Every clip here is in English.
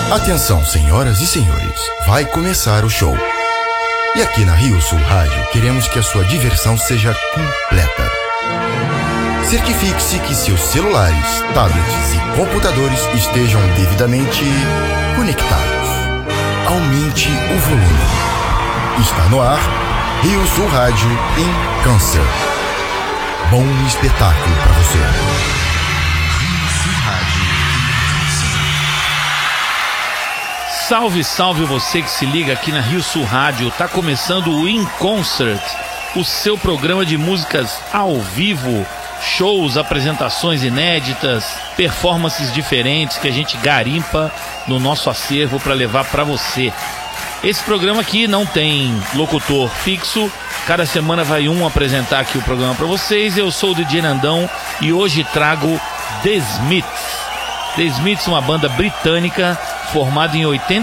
Atenção, senhoras e senhores, vai começar o show. E aqui na Rio Sul Rádio queremos que a sua diversão seja completa. Certifique-se que seus celulares, tablets e computadores estejam devidamente conectados. Aumente o volume. Está no ar, Rio Sul Rádio em Concert. Bom espetáculo para você. Rio Sul Rádio. Salve, salve você que se liga aqui na Rio Sul Rádio. Tá começando o In Concert, o seu programa de músicas ao vivo, shows, apresentações inéditas, performances diferentes que a gente garimpa no nosso acervo para levar para você. Esse programa aqui não tem locutor fixo, cada semana vai um apresentar aqui o programa para vocês. Eu sou o DJ Nandão e hoje trago The Smiths. The Smiths, uma banda britânica formada em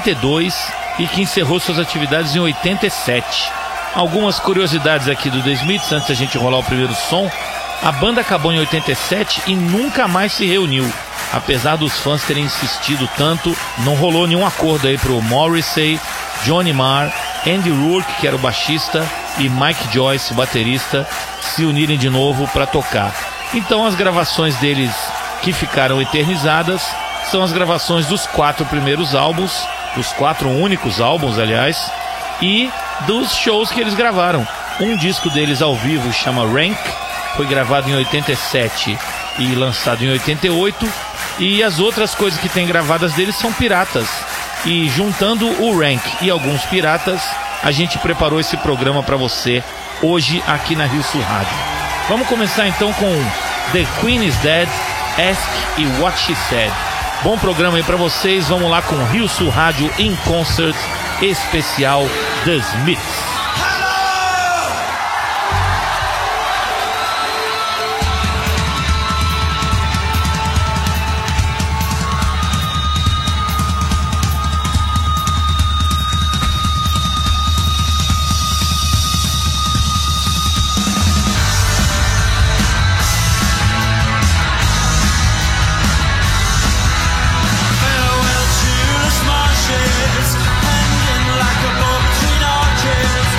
82 e que encerrou suas atividades em 87. Algumas curiosidades aqui do The Smiths antes da gente rolar o primeiro som. A banda acabou em 87 e nunca mais se reuniu. Apesar dos fãs terem insistido tanto, não rolou nenhum acordo aí pro Morrissey, Johnny Marr, Andy Rourke, que era o baixista, e Mike Joyce, baterista, se unirem de novo para tocar. Então as gravações deles que ficaram eternizadas são as gravações dos 4 primeiros álbuns, dos 4 únicos álbuns, aliás, e dos shows que eles gravaram. Um disco deles ao vivo chama Rank, foi gravado em 87 e lançado em 88, e as outras coisas que tem gravadas deles são piratas. E juntando o Rank e alguns piratas, a gente preparou esse programa para você hoje aqui na Rio Sul Rádio. Vamos começar então com The Queen is Dead, Ask e What She Said. Bom programa aí pra vocês, vamos lá com Rio Sul Rádio In Concert especial The Smiths. Hanging like a book between arches.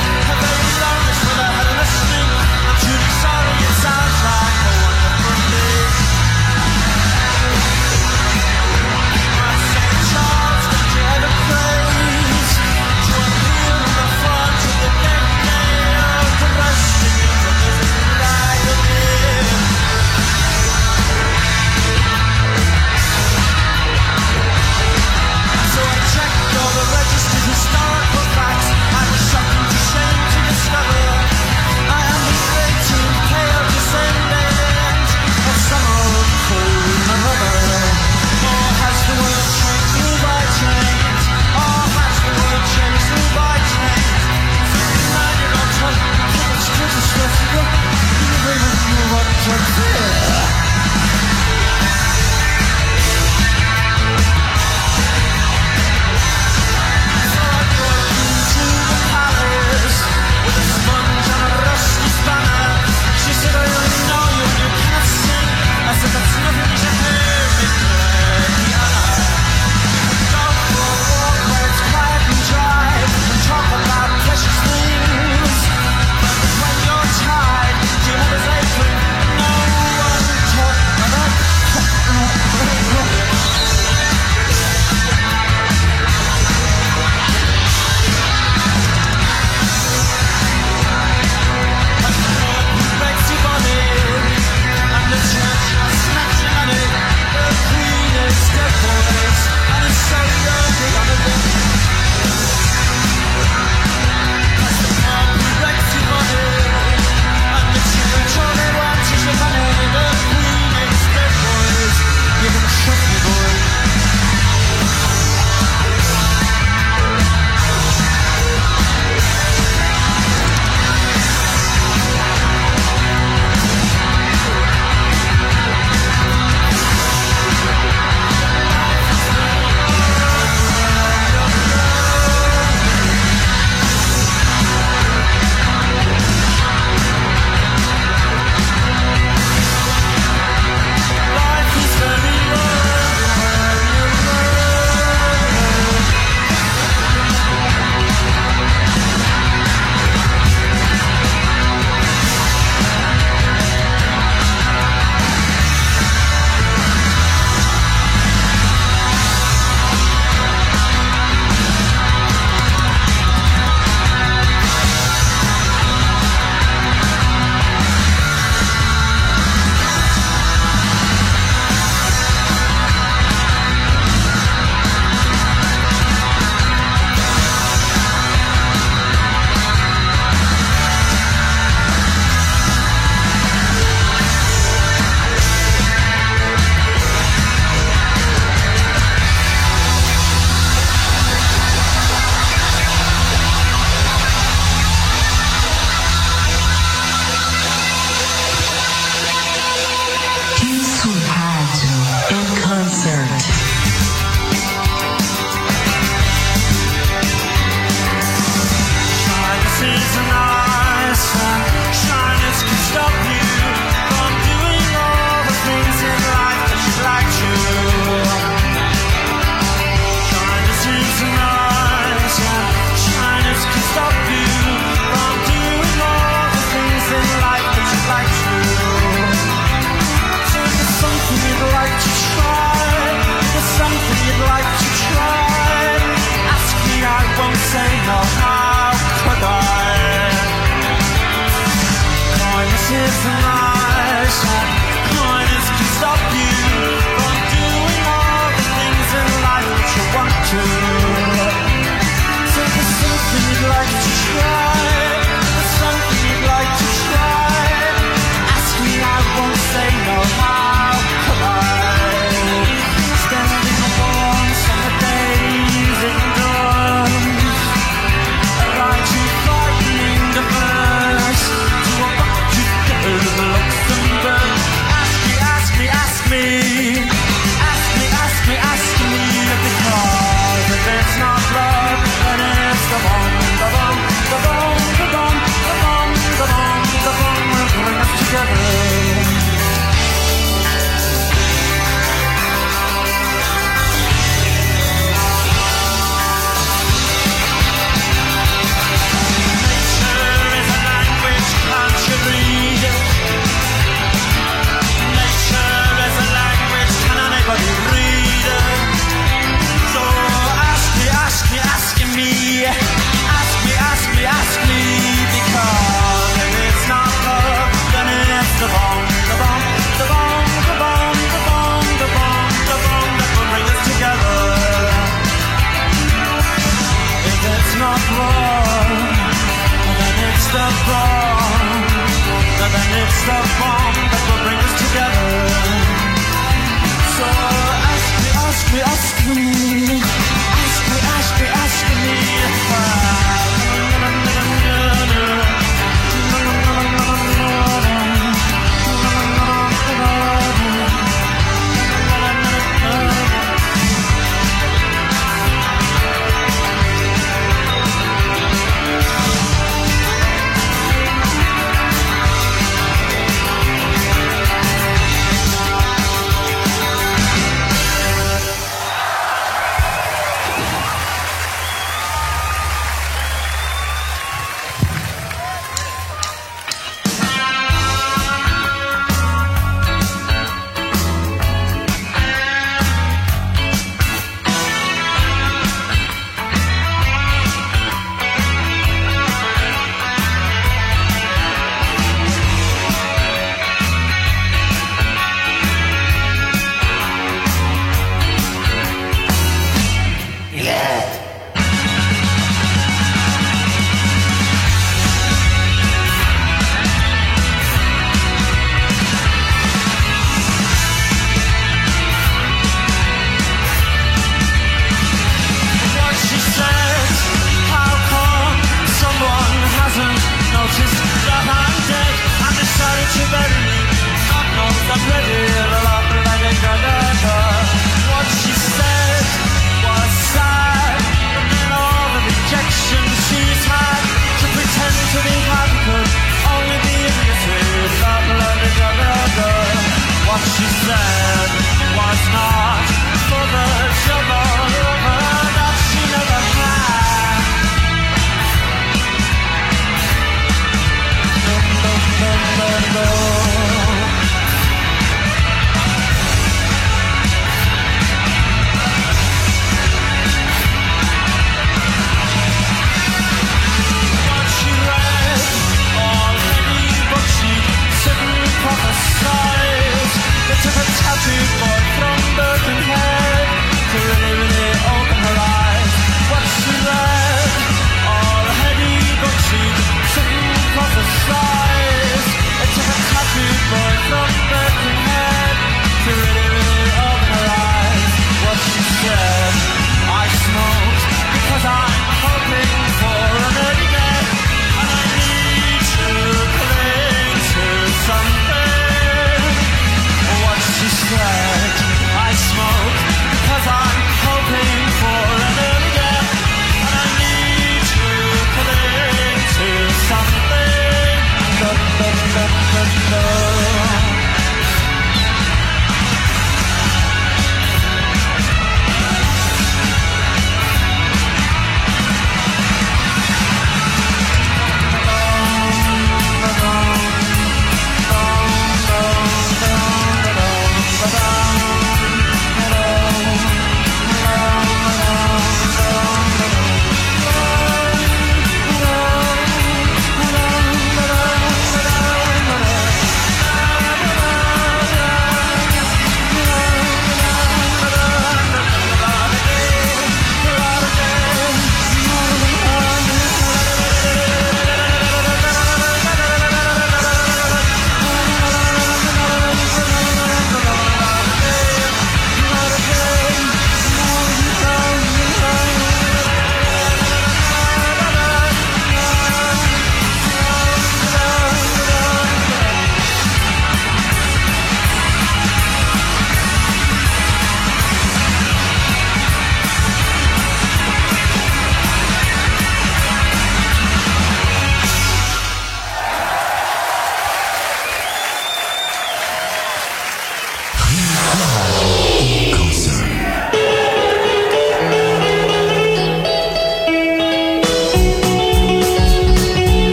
the bond, then it's the bond that will bring us together. So ask me, ask me, ask me, ask me if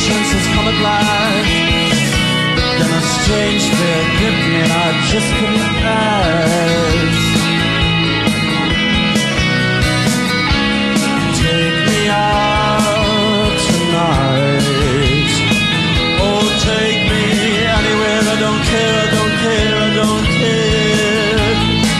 chance has come at last. But then a strange fear gripped me and I just couldn't last. Take me out tonight. Oh, take me anywhere. I don't care, I don't care, I don't care.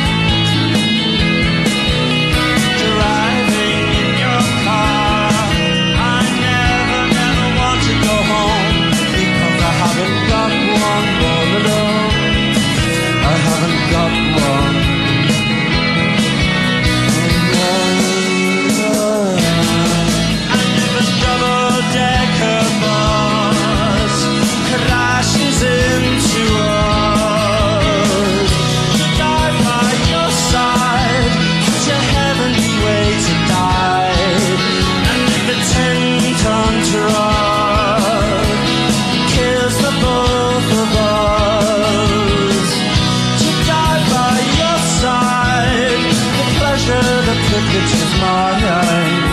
Driving in your car, I never want to go home, because I haven't got one all alone. I haven't got one. And if a double-decker bus crashes into us, die by your side, such a heavenly way to die. And if a 10-ton truck kills the both of us, to die by your side, the pleasure, the privilege is mine.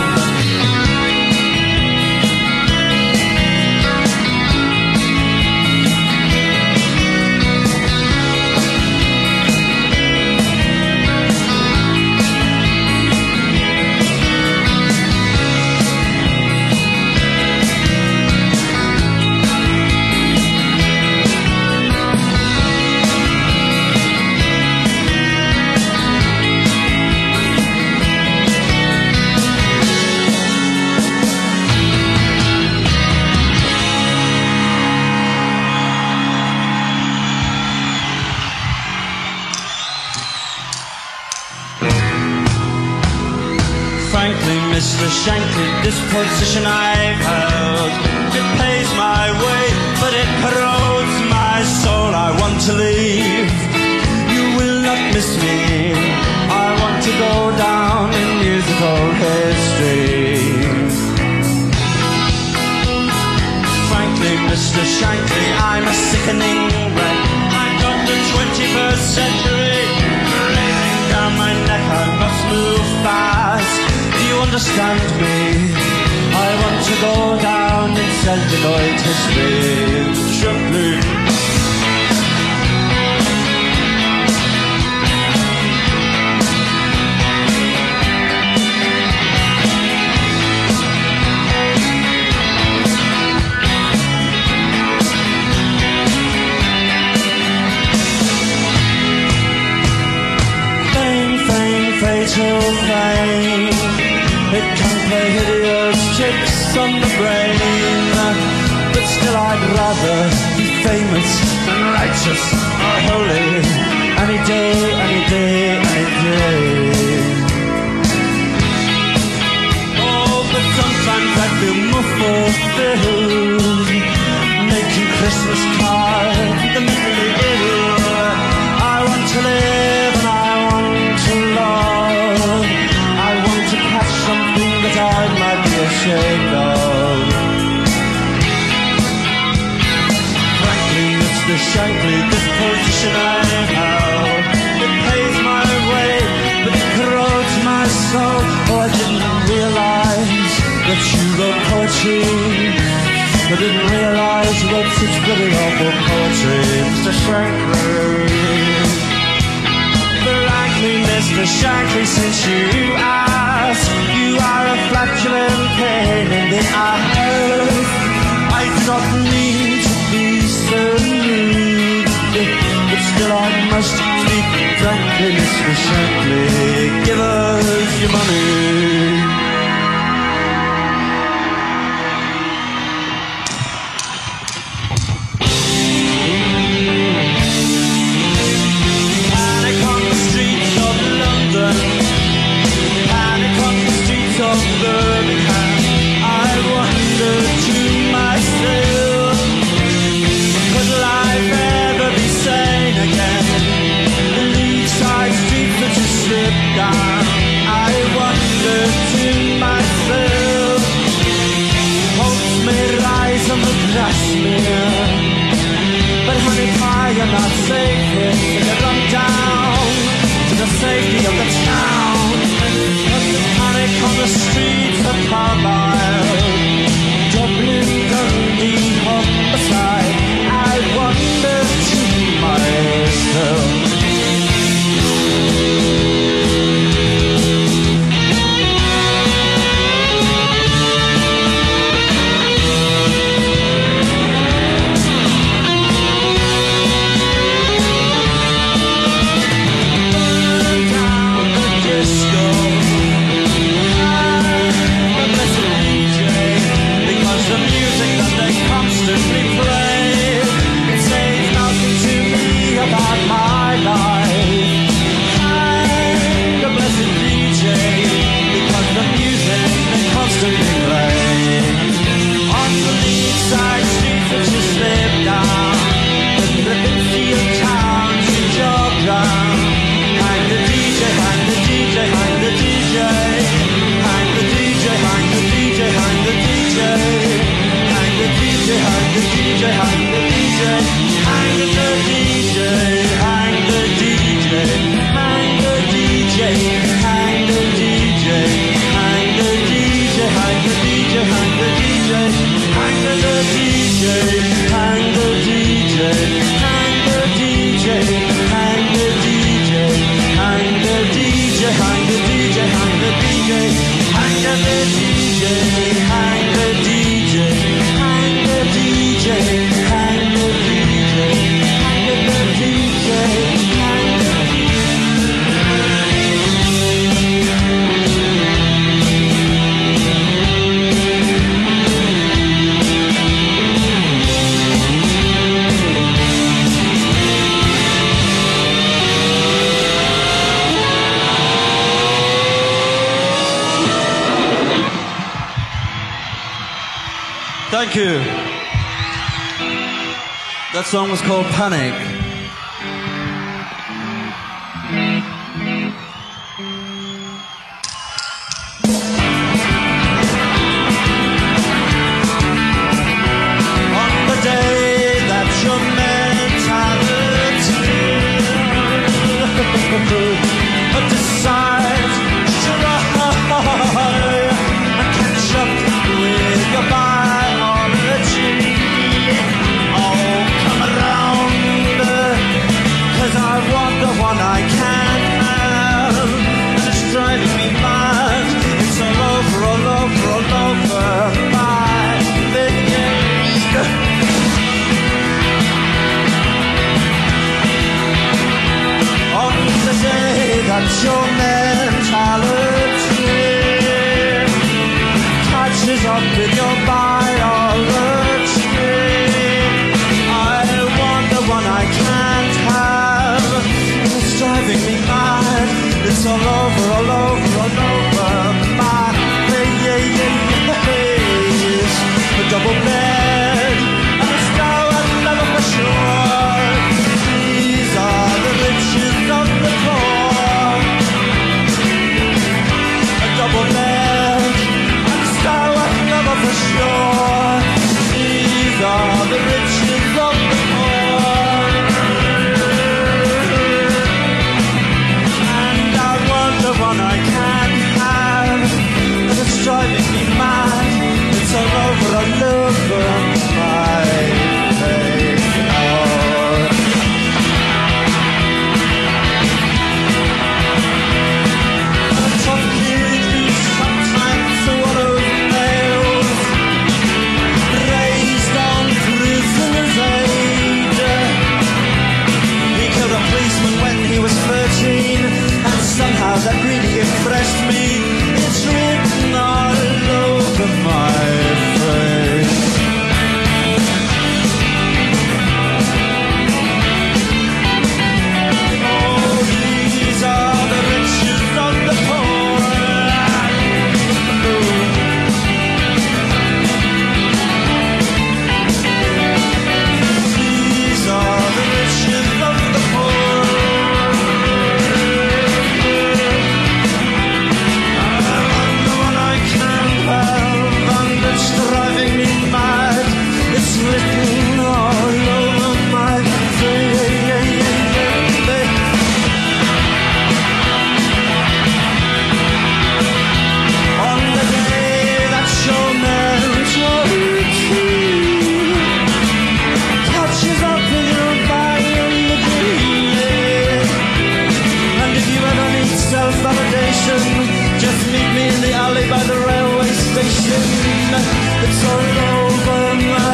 Frankly, Mr. Shankly, this position I've held, it pays my way, but it corrodes my soul. I want to leave. You will not miss me. I want to go down in musical history. Frankly, Mr. Shankly, I'm a sickening wreck. I'm not the 21st century. Breathing down my neck, I must move fast. Do you understand me? I want to go down in celluloid history. Simply. Fatal flame, it can play hideous tricks on the brain, but still I'd rather be famous than righteous or holy, any day, any day, any day. Oh, but sometimes I feel more fulfilled making Christmas cards, the mentally ill. I want to live and I want to love. I want to catch something that I might be ashamed of. Frankly, Mr. Shankly, this position I held, it pays my way, but it corrodes my soul. Oh, I didn't realize that you wrote poetry. I didn't realize you wrote such really awful poetry, Mr. Shankly. Mr. Shankly, since you ask, you are a flatulent pain in the ass. I do not need to be so rude, but still I must speak frankly, Mr. Shankly. Give us your money. Panic on the streets of London, panic Thank you. That song was called Panic. On the day that your mentality decides to try and catch up with your biology. Oh, come around, 'cause I want the one I can have. It's driving me mad. It's all over, all over, all over my veins. On the day that your mentality catches up with your biology, I want the one I can't have. It's driving me mad. It's all over, all over, all over my face. A double bed and a star I'd never for sure. These are the riches of the poor. A double bed and a star I'd never for sure. These are the riches of the poor. And I want the one I can't have. And it's driving me mad. It's all over, all over my face. Oh. A tough kid who sometimes swallows nails, raised on prisoner's aid. He killed a policeman when he was 13, and somehow that really impressed me. It's written all over my face. Oh, these are the riches of the poor. These are the riches of the poor. I want the one I can't have, and it's driving me mad. It's written all over my face. On the day that your mentality catches up with your biology. And if you ever need self-validation, just meet me in the alley by the railway station. It's all over my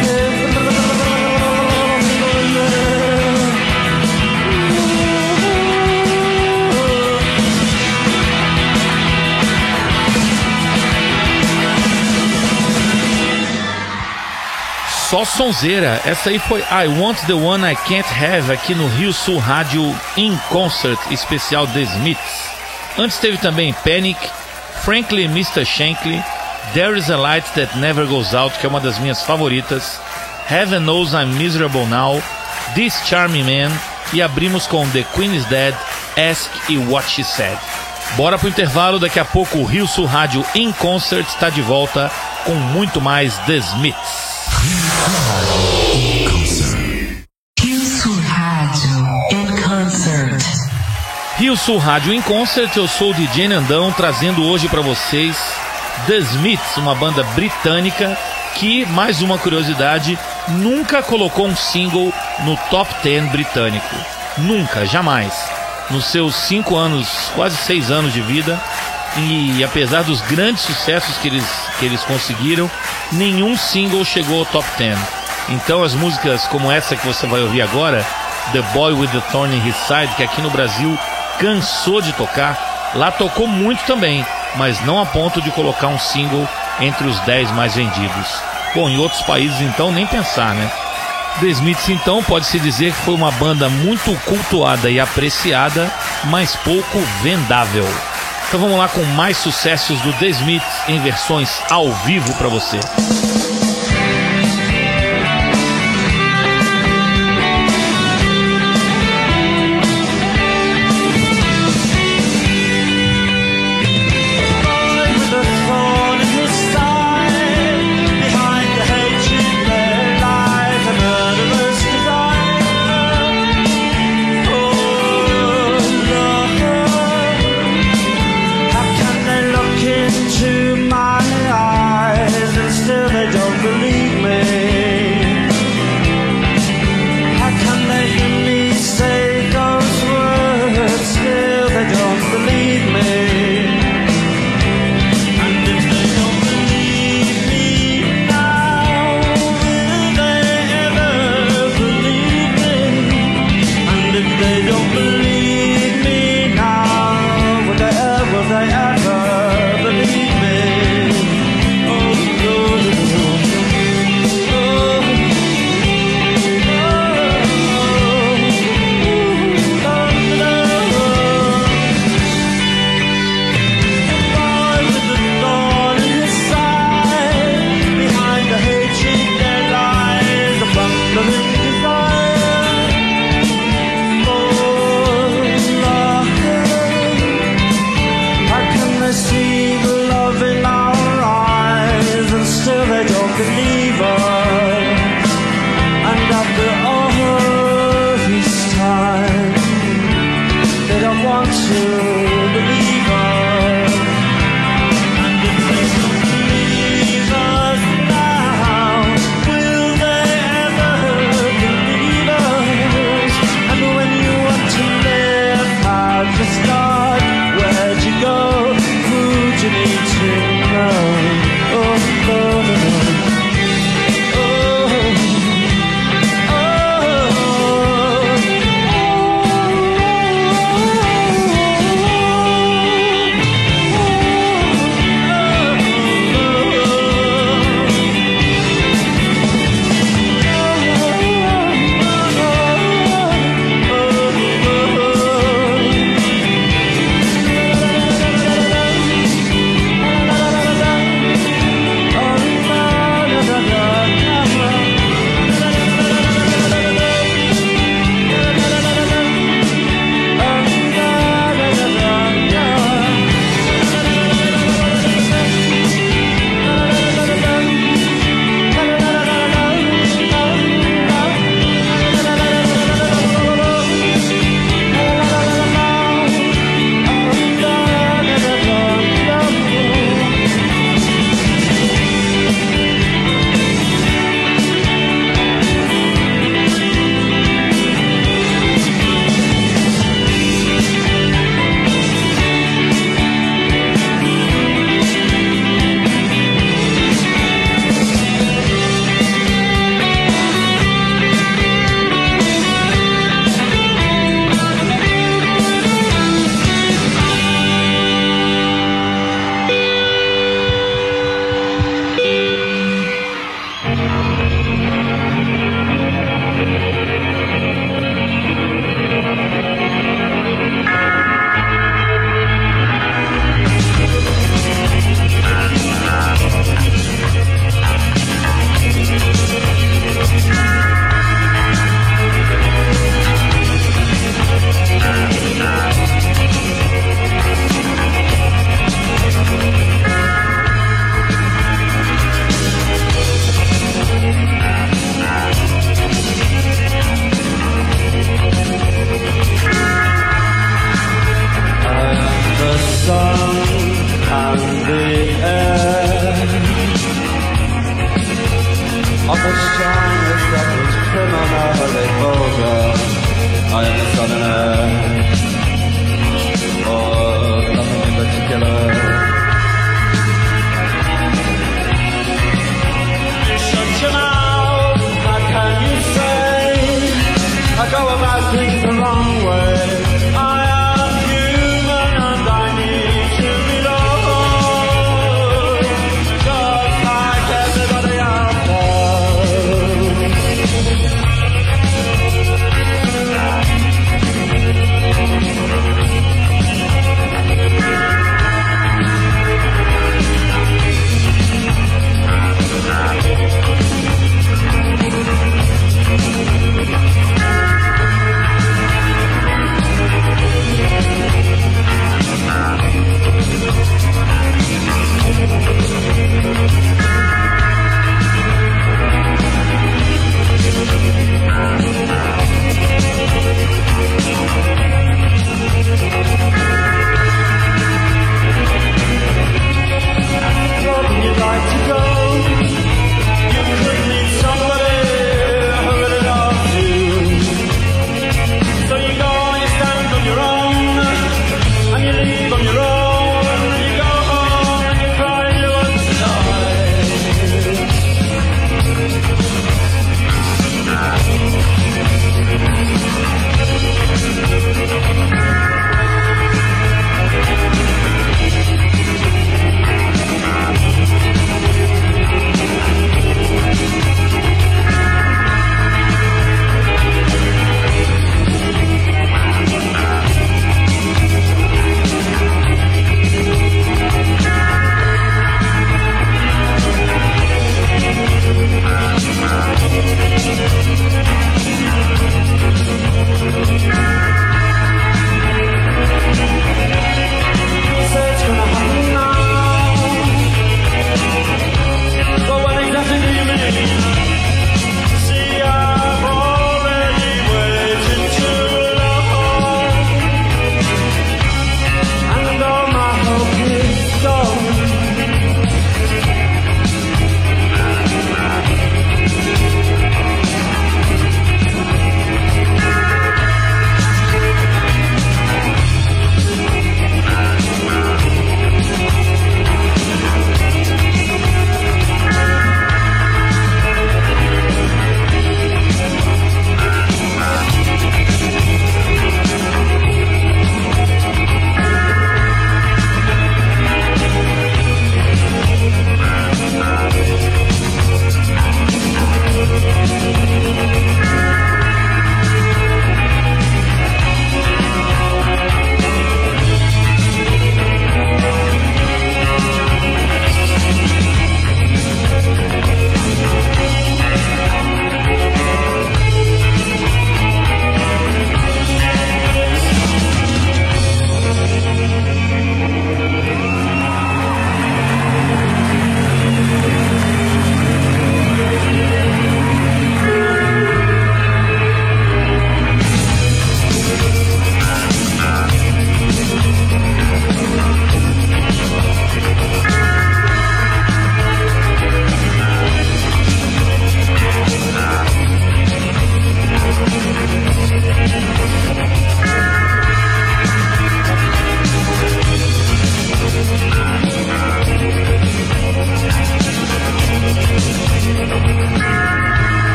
Só sonzeira. Essa aí foi I Want the One I Can't Have aqui no Rio Sul Rádio In Concert, especial The Smiths. Antes teve também Panic, Frankly Mr. Shankly, There Is a Light That Never Goes Out, que é uma das minhas favoritas, Heaven Knows I'm Miserable Now, This Charming Man, e abrimos com The Queen Is Dead, Ask e What She Said. Bora pro intervalo, daqui a pouco o Rio Sul Rádio In Concert está de volta com muito mais The Smiths. Rio Sul Rádio in Concert. Rio Sul Rádio in Concert, eu sou o DJ Nandão, trazendo hoje para vocês The Smiths, uma banda britânica que, mais uma curiosidade, nunca colocou um single no top 10 britânico. Nunca, jamais. Nos seus 5 anos, quase 6 anos de vida, e apesar dos grandes sucessos que eles conseguiram, nenhum single chegou ao top 10. Então as músicas como essa que você vai ouvir agora, The Boy with the Thorn in His Side, que aqui no Brasil cansou de tocar, lá tocou muito também, mas não a ponto de colocar um single entre os 10 mais vendidos. Bom, em outros países então nem pensar, né? The Smiths então pode-se dizer que foi uma banda muito cultuada e apreciada, mas pouco vendável. Então vamos lá com mais sucessos do The Smiths em versões ao vivo para você. you need to know. Oh, oh, oh.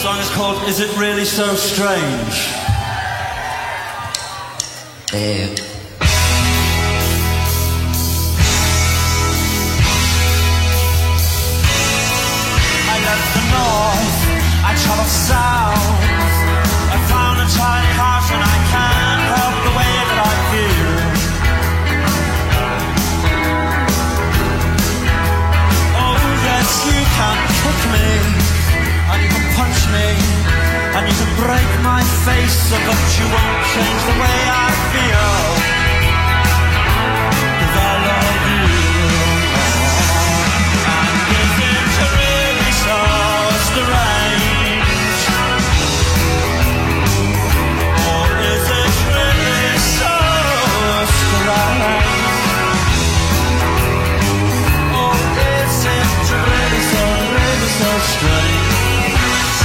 song is called Is It Really So Strange? I left the north, I traveled south, I found a tiny house and I can't help the way that I feel. Oh yes, you can kick me, and you can punch me, and you can break my face, but you won't change the way I feel. 'Cause I love you. And is it really so strange? Or is it really so strange? Or is it really so strange?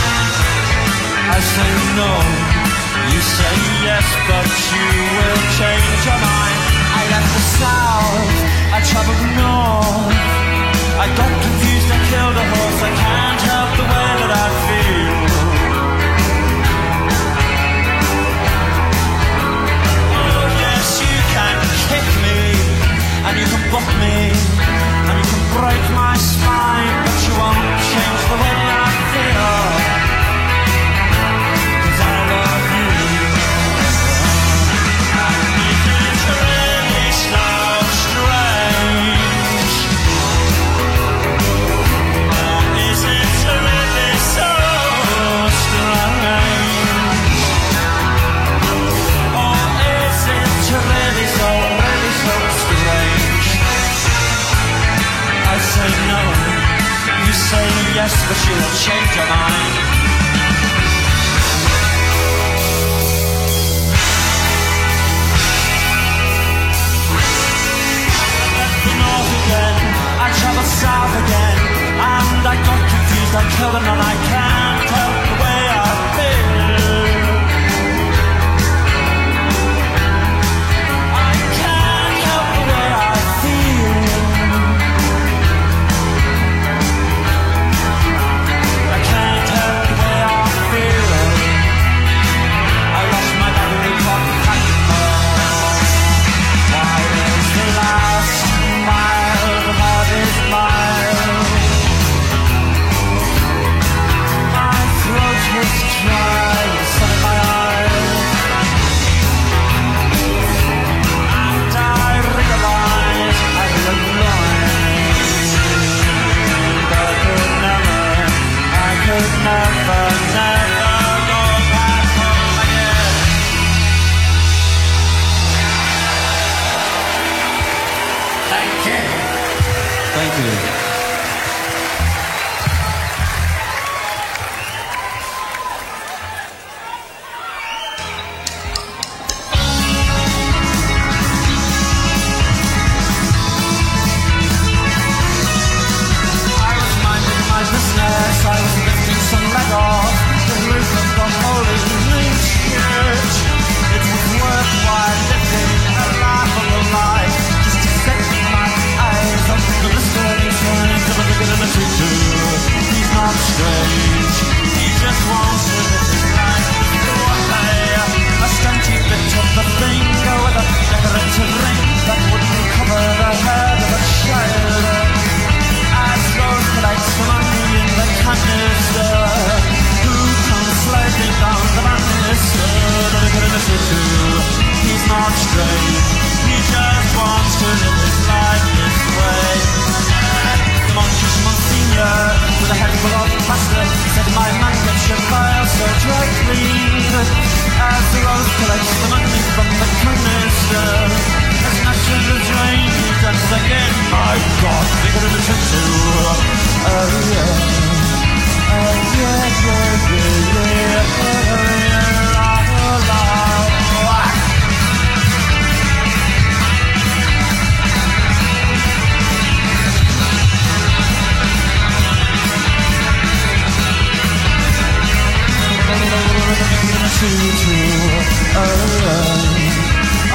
I say no, you say yes, but you will change your mind. I left the south, I traveled north, I got confused, I killed a horse, I can't help the way that I feel. Oh yes, you can kick me, and you can buck me, and you can break my spine, but you won't change the way I feel. Yes, but you will change your mind. I left the north again, I traveled south again, and I got confused, I killed him and I can't help the way I feel. I can't help the way I feel.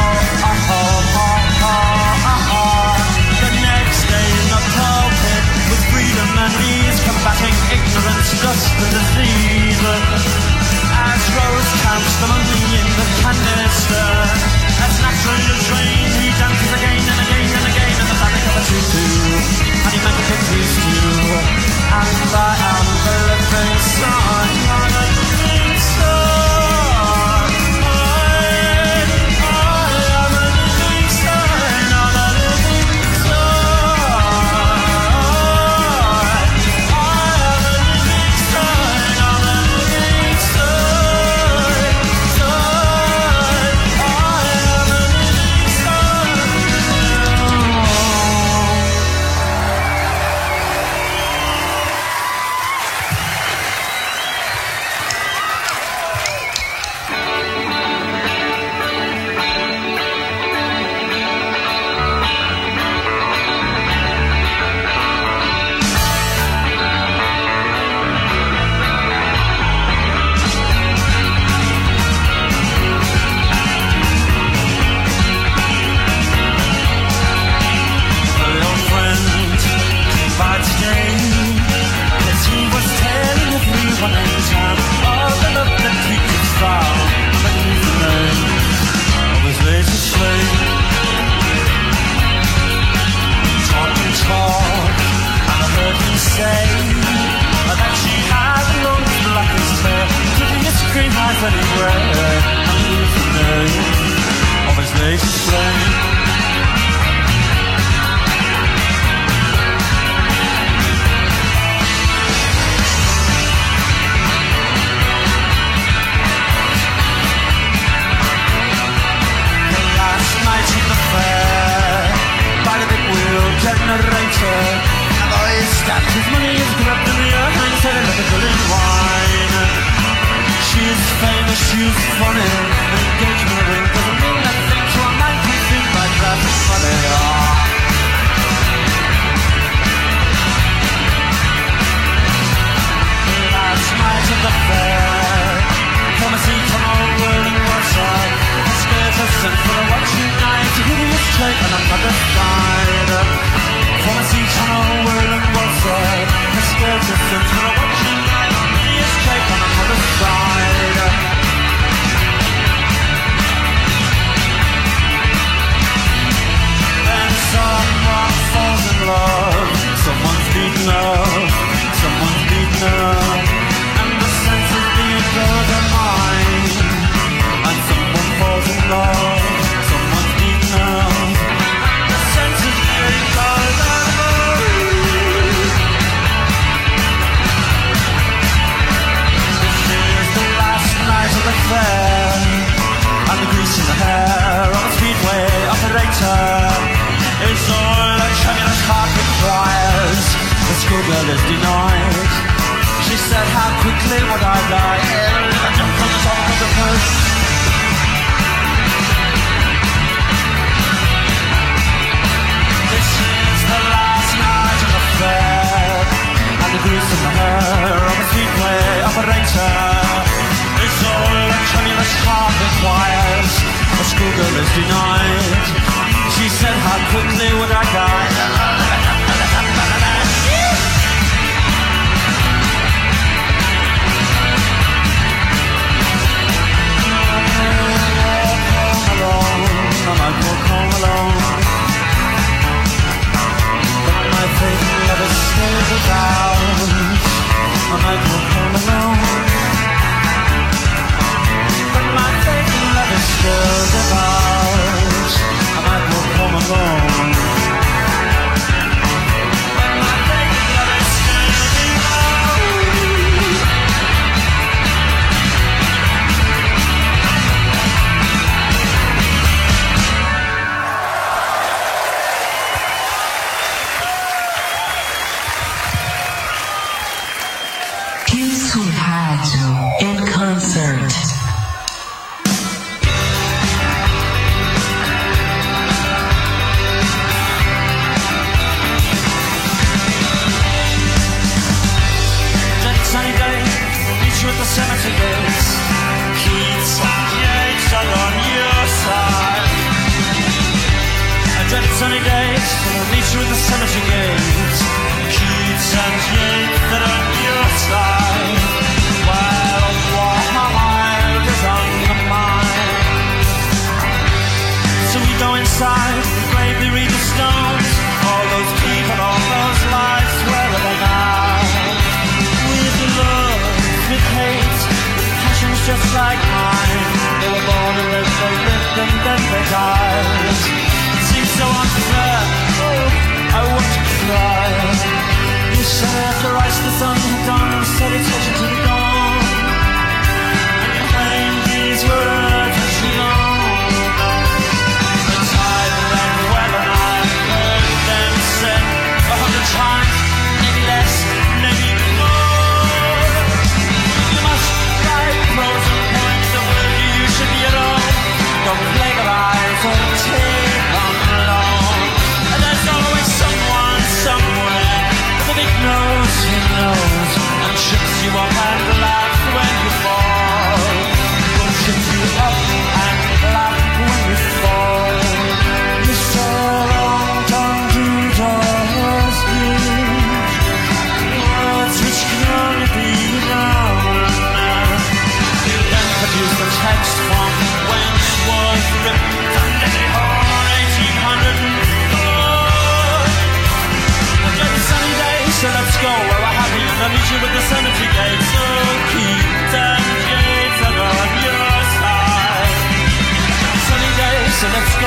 The next day in the pulpit they explain. Generator, a boy stabbed his money, is grabbed in the earth and said it like a good in wine. She is famous, she is funny, an engagement ring doesn't mean nothing to a man who thinks like that's funny. Last night at the fair, from a seat on a whirling water, a skirt of sin for a watching night, a hideous trait on another side. From a seat on a whirling water, a skirt of sin for a watching night, a hideous trait on another side. Then someone falls in love, someone's beaten up, someone's beaten up, and the senses being blurred their mind. And someone falls in love, someone's beaten up, and the senses being blurred their mind. This is the last night of the fair, and the grease in the hair of a speedway operator is all a tremulous heart requires. The schoolgirl is denied. She said, how quickly would I die? I jumped from the top of the post. This is the last night of the fair, and the grease in the hair of a speedway operator is all a tremulous heart requires. The schoolgirl is denied. She said, how quickly would I die? I might walk home alone, but my faith never stays without. I might walk home alone, but my faith never stays without. I might walk home alone, but my faith never stays without. Sul Rádio in concert. Sunny day, meet you at the cemetery gates. Keats and Yates are on your side. A dread sunny day, meet you at the cemetery gates. Keats and Yates are on your side. Well, what my mind is on the mind. So we go inside, gravely read the stones. All those people, all those lives, where are they now? With love, with hate, with passions just like mine. They were born and lived, they lived and then they died. It seems so unfair, oh, I want to cry. You said after ice the sun had done, said it's heading to the dawn. And you claimed these words as you know. The tide ran well and I heard them said 100 times, maybe less, maybe more. You must write prose and points the word you use should be your own. Don't legalize or take on alone. And there's always someone somewhere with a big nose who knows and trips you up and laughs when you fall. Will trip you up and laugh when you fall. You said, oh, don't do those things. Words which can only be known. You then produce the text from whence was written from Daily Hall 1804. A very sunny day, so let's go where we're happy. I'll meet you with the cemetery gates. So keep and gates are on your side. Sunny day, so let's go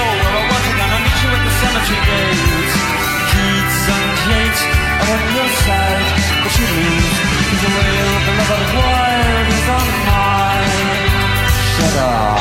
empty gates. Keats and Kate are on your side, but she leaves. He's a whale, beloved wild, he's on mine. Shut up.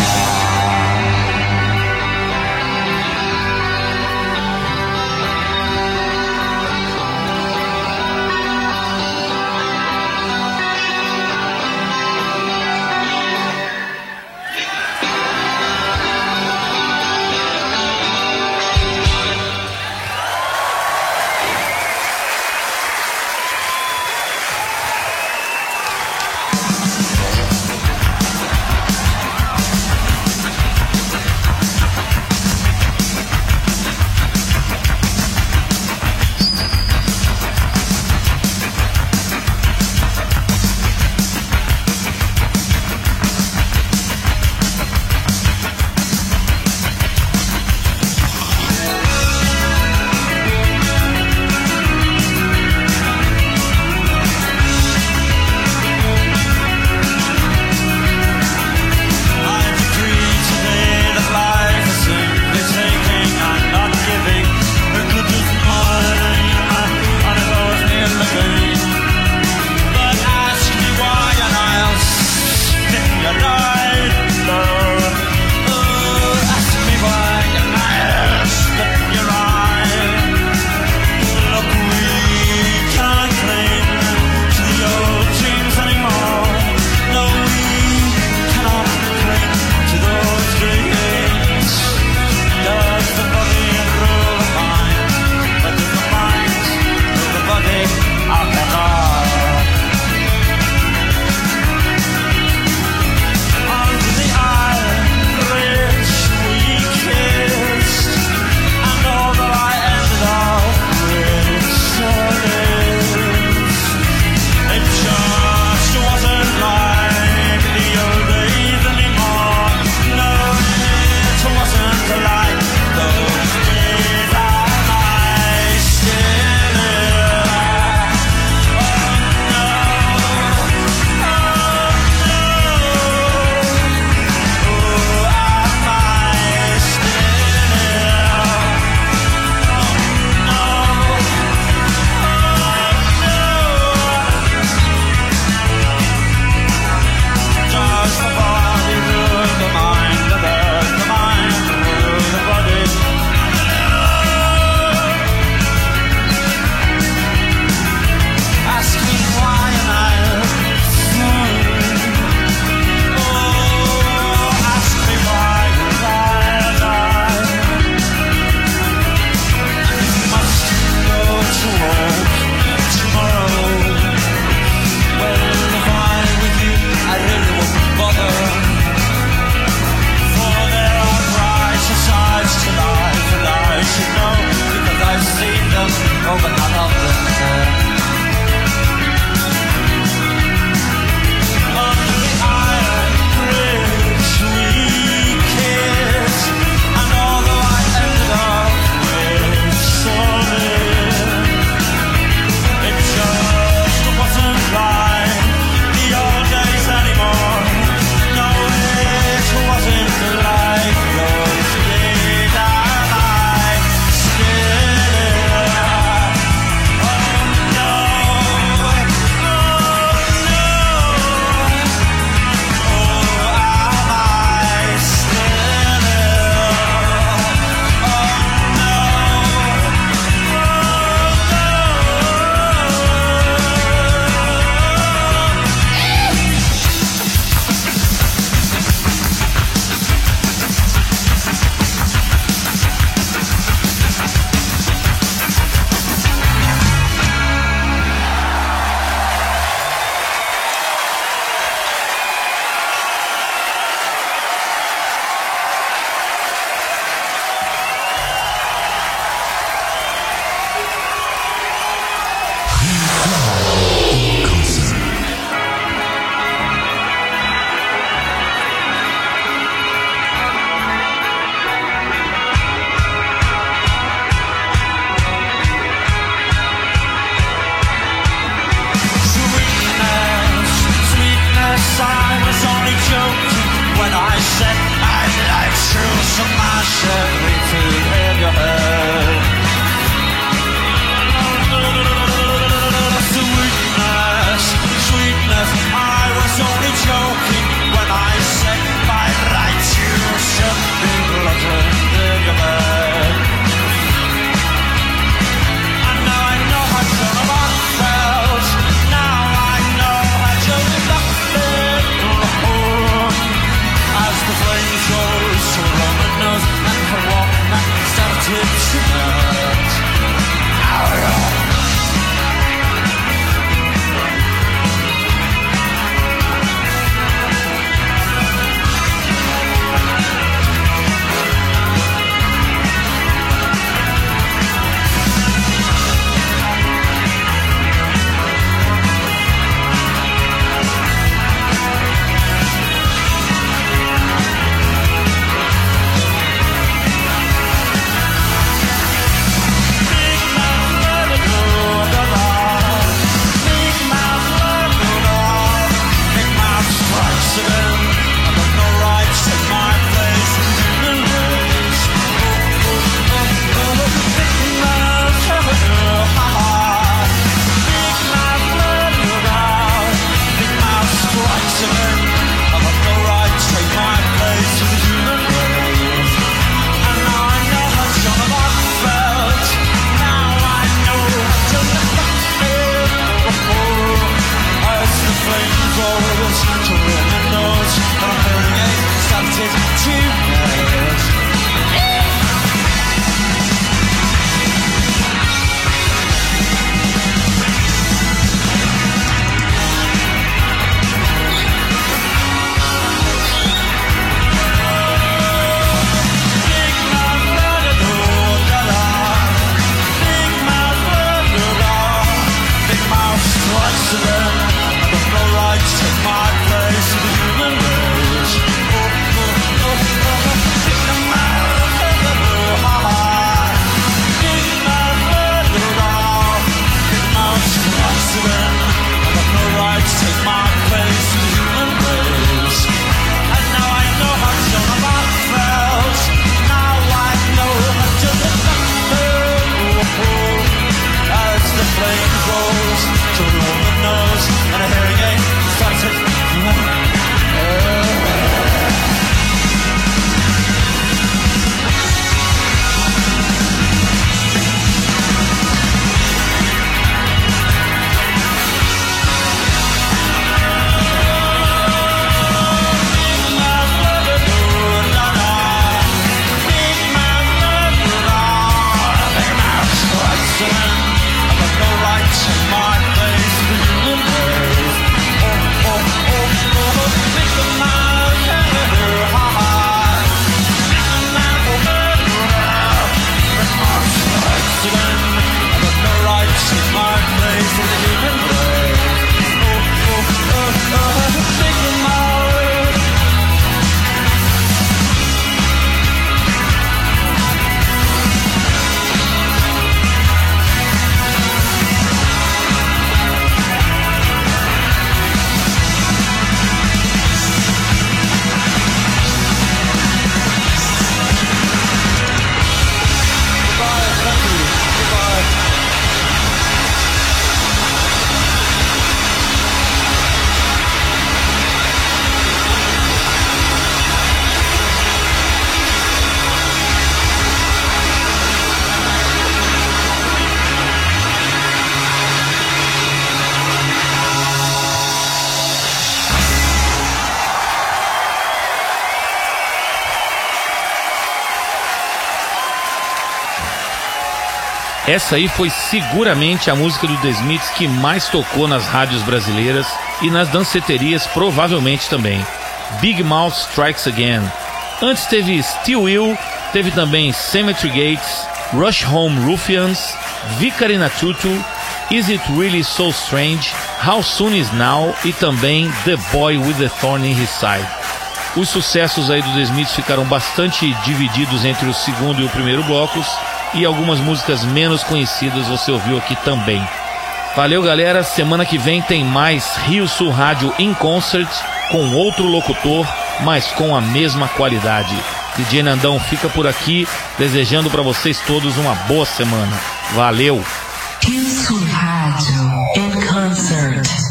Essa aí foi seguramente a música do The Smiths que mais tocou nas rádios brasileiras e nas danceterias provavelmente também. Big Mouth Strikes Again. Antes teve Steel Will, teve também Cemetery Gates, Rush Home Ruffians, Vicary na Tutu, Is It Really So Strange, How Soon Is Now e também The Boy with the Thorn in His Side. Os sucessos aí do The Smiths ficaram bastante divididos entre o segundo e o primeiro blocos, e algumas músicas menos conhecidas você ouviu aqui também. Valeu, galera, semana que vem tem mais Rio Sul Rádio in Concert com outro locutor, mas com a mesma qualidade. DJ Nandão fica por aqui, desejando para vocês todos uma boa semana. Valeu! Rio Sul Rádio in Concert.